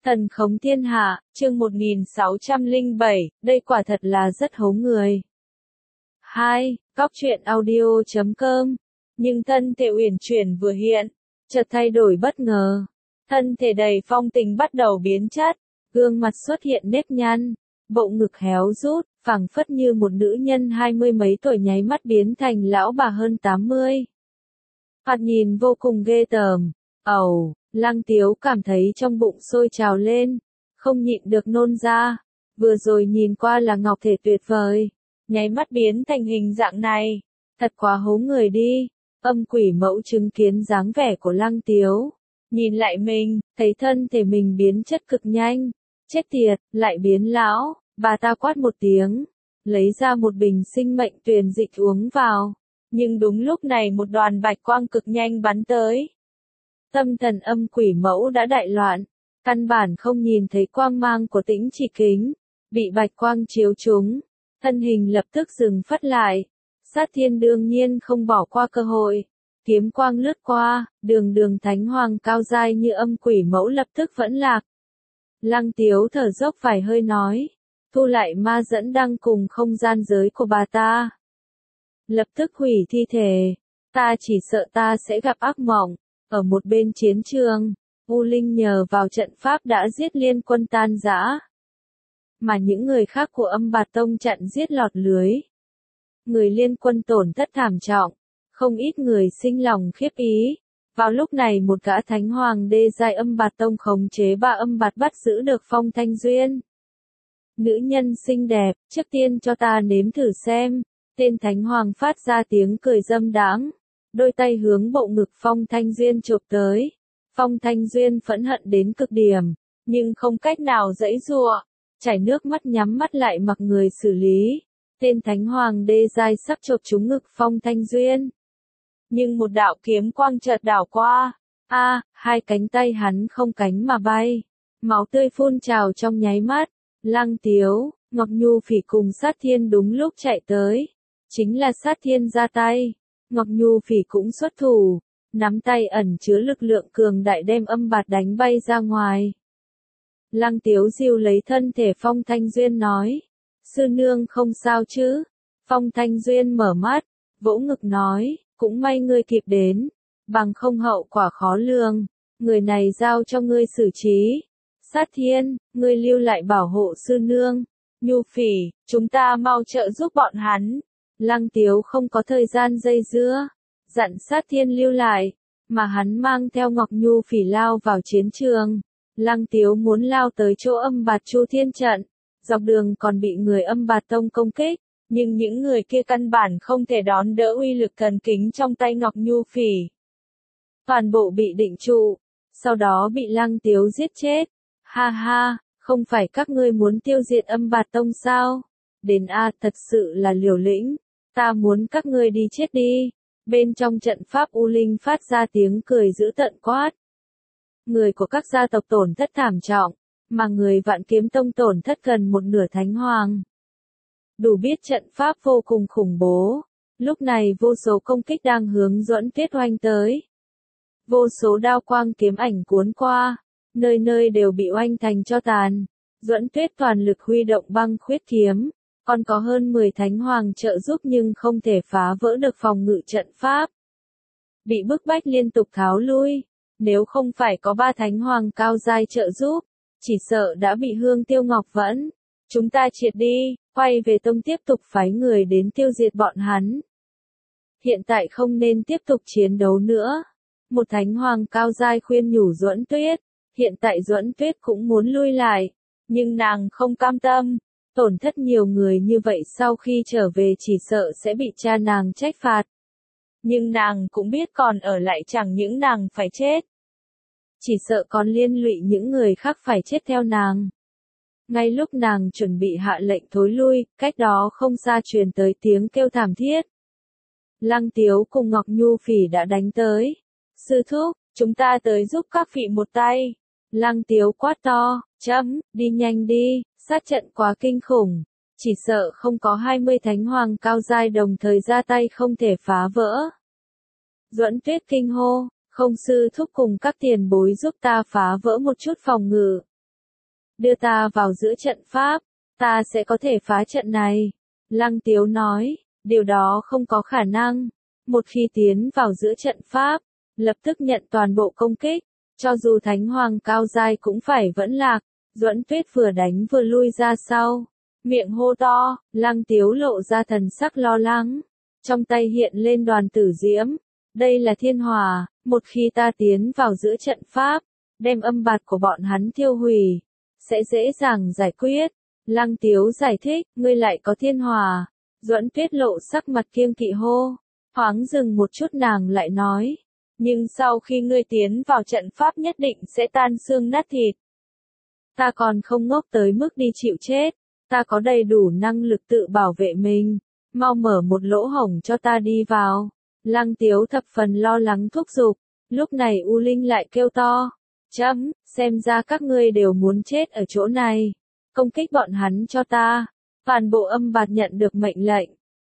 Thần khống thiên hạ, chương 1607, đây quả thật là rất hố người. 2. Góc truyện audio.com. Nhưng thân thể uyển chuyển vừa hiện, chợt thay đổi bất ngờ. Thân thể đầy phong tình bắt đầu biến chất, gương mặt xuất hiện nếp nhăn, bộ ngực héo rút, phảng phất như một nữ nhân 20 mấy tuổi nháy mắt biến thành lão bà hơn 80. Thoạt nhìn vô cùng ghê tởm. Lăng Tiếu cảm thấy trong bụng sôi trào lên, không nhịn được nôn ra. Vừa rồi nhìn qua là ngọc thể tuyệt vời, nháy mắt biến thành hình dạng này, thật quá hố người đi. Âm quỷ mẫu chứng kiến dáng vẻ của Lăng Tiếu, nhìn lại mình, thấy thân thể mình biến chất cực nhanh, chết tiệt, lại biến lão. Bà ta quát một tiếng, lấy ra một bình sinh mệnh tuyền dịch uống vào, nhưng đúng lúc này một đoàn bạch quang cực nhanh bắn tới. Tâm thần âm quỷ mẫu đã đại loạn, căn bản không nhìn thấy quang mang của Tĩnh Chỉ Kính, bị bạch quang chiếu trúng, thân hình lập tức dừng phắt lại. Sát Thiên đương nhiên không bỏ qua cơ hội, kiếm quang lướt qua, đường thánh hoàng cao giai như âm quỷ mẫu lập tức vẫn lạc. Lăng Tiếu thở dốc vài hơi nói, thu lại ma dẫn đăng cùng không gian giới của bà ta. Lập tức hủy thi thể, ta chỉ sợ ta sẽ gặp ác mộng. Ở một bên chiến trường, U Linh nhờ vào trận pháp đã giết liên quân tan rã, mà những người khác của Âm Bạt Tông chặn giết lọt lưới. Người liên quân tổn thất thảm trọng, không ít người sinh lòng khiếp ý. Vào lúc này một gã thánh hoàng đê giai Âm Bạt Tông khống chế ba âm bạt bắt giữ được Phong Thanh Duyên. Nữ nhân xinh đẹp, trước tiên cho ta nếm thử xem. Tên thánh hoàng phát ra tiếng cười dâm đãng, đôi tay hướng bộ ngực Phong Thanh Duyên chụp tới. Phong Thanh Duyên phẫn hận đến cực điểm, nhưng không cách nào giãy giụa, chảy nước mắt nhắm mắt lại mặc người xử lý. Tên thánh hoàng đê giai sắp chộp trúng ngực Phong Thanh Duyên, nhưng một đạo kiếm quang chợt đảo qua, hai cánh tay hắn không cánh mà bay, máu tươi phun trào trong nháy mắt. Lăng Tiếu, Ngọc Nhu Phỉ cùng Sát Thiên đúng lúc chạy tới, chính là Sát Thiên ra tay. Ngọc Nhu Phỉ cũng xuất thủ, nắm tay ẩn chứa lực lượng cường đại đem âm bạt đánh bay ra ngoài. Lăng Tiếu dìu lấy thân thể Phong Thanh Duyên nói, sư nương không sao chứ? Phong Thanh Duyên mở mắt, vỗ ngực nói, cũng may ngươi kịp đến, bằng không hậu quả khó lường, người này giao cho ngươi xử trí. Sát Thiên, ngươi lưu lại bảo hộ sư nương. Nhu Phỉ, chúng ta mau trợ giúp bọn hắn. Lăng Tiếu không có thời gian dây dưa, dặn Sát Thiên lưu lại, mà hắn mang theo Ngọc Nhu Phỉ lao vào chiến trường. Lăng Tiếu muốn lao tới chỗ Âm Bạt Chu Thiên trận, dọc đường còn bị người Âm Bạt Tông công kích, nhưng những người kia căn bản không thể đón đỡ uy lực thần kính trong tay Ngọc Nhu Phỉ. Toàn bộ bị định trụ, sau đó bị Lăng Tiếu giết chết. Ha ha, không phải các ngươi muốn tiêu diệt Âm Bạt Tông sao? Đến thật sự là liều lĩnh. Ta muốn các ngươi đi chết đi. Bên trong trận pháp U Linh phát ra tiếng cười dữ tợn quát. Người của các gia tộc tổn thất thảm trọng, mà người Vạn Kiếm Tông tổn thất gần một nửa thánh hoàng. Đủ biết trận pháp vô cùng khủng bố. Lúc này vô số công kích đang hướng Duẫn Tuyết oanh tới. Vô số đao quang kiếm ảnh cuốn qua, nơi nơi đều bị oanh thành tro tàn. Duẫn Tuyết toàn lực huy động băng khuyết kiếm. Còn có hơn 10 thánh hoàng trợ giúp nhưng không thể phá vỡ được phòng ngự trận pháp. Bị bức bách liên tục tháo lui, nếu không phải có 3 thánh hoàng cao giai trợ giúp, chỉ sợ đã bị Hương Tiêu Ngọc Vẫn. Chúng ta triệt đi, quay về tông tiếp tục phái người đến tiêu diệt bọn hắn. Hiện tại không nên tiếp tục chiến đấu nữa. Một thánh hoàng cao giai khuyên nhủ Duẫn Tuyết, hiện tại Duẫn Tuyết cũng muốn lui lại, nhưng nàng không cam tâm. Tổn thất nhiều người như vậy sau khi trở về chỉ sợ sẽ bị cha nàng trách phạt. Nhưng nàng cũng biết còn ở lại chẳng những nàng phải chết, chỉ sợ còn liên lụy những người khác phải chết theo nàng. Ngay lúc nàng chuẩn bị hạ lệnh thối lui, cách đó không xa truyền tới tiếng kêu thảm thiết. Lăng Tiếu cùng Ngọc Nhu Phỉ đã đánh tới. Sư thúc, chúng ta tới giúp các vị một tay. Lăng Tiếu quát to, đi nhanh đi. Sát trận quá kinh khủng, chỉ sợ không có 20 thánh hoàng cao giai đồng thời ra tay không thể phá vỡ. Duẫn Tuyết kinh hô, không sư thúc cùng các tiền bối giúp ta phá vỡ một chút phòng ngự. đưa ta vào giữa trận pháp, ta sẽ có thể phá trận này. Lăng Tiếu nói, điều đó không có khả năng. Một khi tiến vào giữa trận pháp, lập tức nhận toàn bộ công kích, cho dù Thánh Hoàng cao giai cũng phải vẫn lạc. Duẫn Tuyết vừa đánh vừa lui ra sau, miệng hô to, Lăng Tiếu lộ ra thần sắc lo lắng, trong tay hiện lên đoàn tử diễm. Đây là thiên hỏa, một khi ta tiến vào giữa trận pháp, đem âm bạt của bọn hắn thiêu hủy, sẽ dễ dàng giải quyết. Lăng Tiếu giải thích, ngươi lại có thiên hỏa. Duẫn Tuyết lộ sắc mặt kiêng kỵ hô, thoáng dừng một chút nàng lại nói, nhưng sau khi ngươi tiến vào trận pháp nhất định sẽ tan xương nát thịt. Ta còn không ngốc tới mức đi chịu chết, ta có đầy đủ năng lực tự bảo vệ mình, mau mở một lỗ hổng cho ta đi vào. Lăng Tiếu thập phần lo lắng thúc giục, lúc này U Linh lại kêu to, chấm, xem ra các ngươi đều muốn chết ở chỗ này, công kích bọn hắn cho ta. Toàn bộ âm bạt nhận được mệnh lệnh,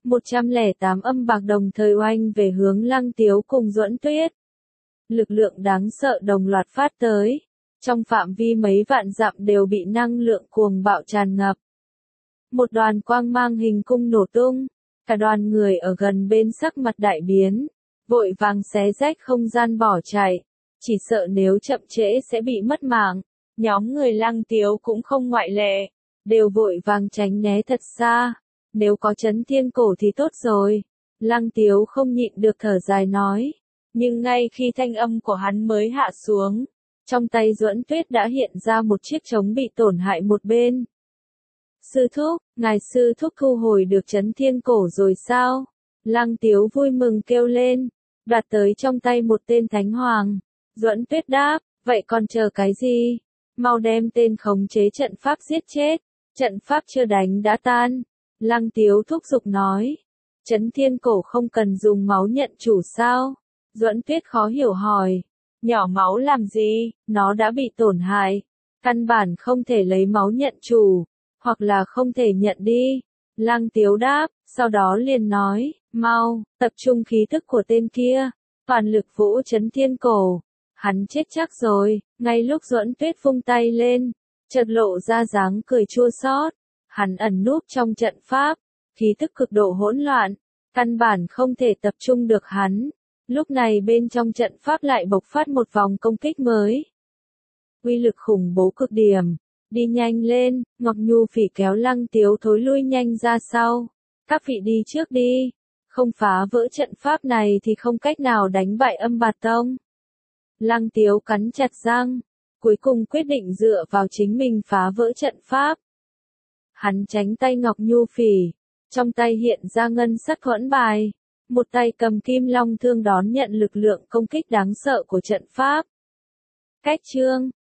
108 âm bạc đồng thời oanh về hướng Lăng Tiếu cùng Duẫn Tuyết. Lực lượng đáng sợ đồng loạt phát tới, trong phạm vi mấy vạn dặm đều bị năng lượng cuồng bạo tràn ngập. Một đoàn quang mang hình cung nổ tung, cả đoàn người ở gần bên sắc mặt đại biến, vội vàng xé rách không gian bỏ chạy, chỉ sợ nếu chậm trễ sẽ bị mất mạng. Nhóm người Lăng Tiếu cũng không ngoại lệ, đều vội vàng tránh né thật xa, nếu có chấn thiên cổ thì tốt rồi. Lăng Tiếu không nhịn được thở dài nói, nhưng ngay khi thanh âm của hắn mới hạ xuống, trong tay Duẫn Tuyết đã hiện ra một chiếc trống bị tổn hại một bên. Sư thúc, ngài sư thúc thu hồi được chấn thiên cổ rồi sao? Lăng Tiếu vui mừng kêu lên, đoạt tới trong tay một tên thánh hoàng. Duẫn Tuyết đáp, vậy còn chờ cái gì? Mau đem tên khống chế trận pháp giết chết, trận pháp chưa đánh đã tan. Lăng Tiếu thúc giục nói, chấn thiên cổ không cần dùng máu nhận chủ sao? Duẫn Tuyết khó hiểu hỏi, nhỏ máu làm gì, nó đã bị tổn hại, căn bản không thể lấy máu nhận chủ, hoặc là không thể nhận đi. Lăng Tiếu đáp, sau đó liền nói, mau, tập trung khí thức của tên kia, toàn lực vỗ chấn thiên cổ. Hắn chết chắc rồi. Ngay lúc Duẫn Tuyết vung tay lên, chợt lộ ra dáng cười chua xót. Hắn ẩn núp trong trận pháp, khí tức cực độ hỗn loạn, căn bản không thể tập trung được hắn. Lúc này bên trong trận pháp lại bộc phát một vòng công kích mới. Uy lực khủng bố cực điểm. Đi nhanh lên, Ngọc Nhu Phỉ kéo Lăng Tiếu thối lui nhanh ra sau. Các vị đi trước đi. Không phá vỡ trận pháp này thì không cách nào đánh bại Âm Bạt Tông. Lăng Tiếu cắn chặt răng, cuối cùng quyết định dựa vào chính mình phá vỡ trận pháp. Hắn tránh tay Ngọc Nhu Phỉ, trong tay hiện ra ngân sắc thuẫn bài, một tay cầm kim long thương đón nhận lực lượng công kích đáng sợ của trận pháp. Cách chương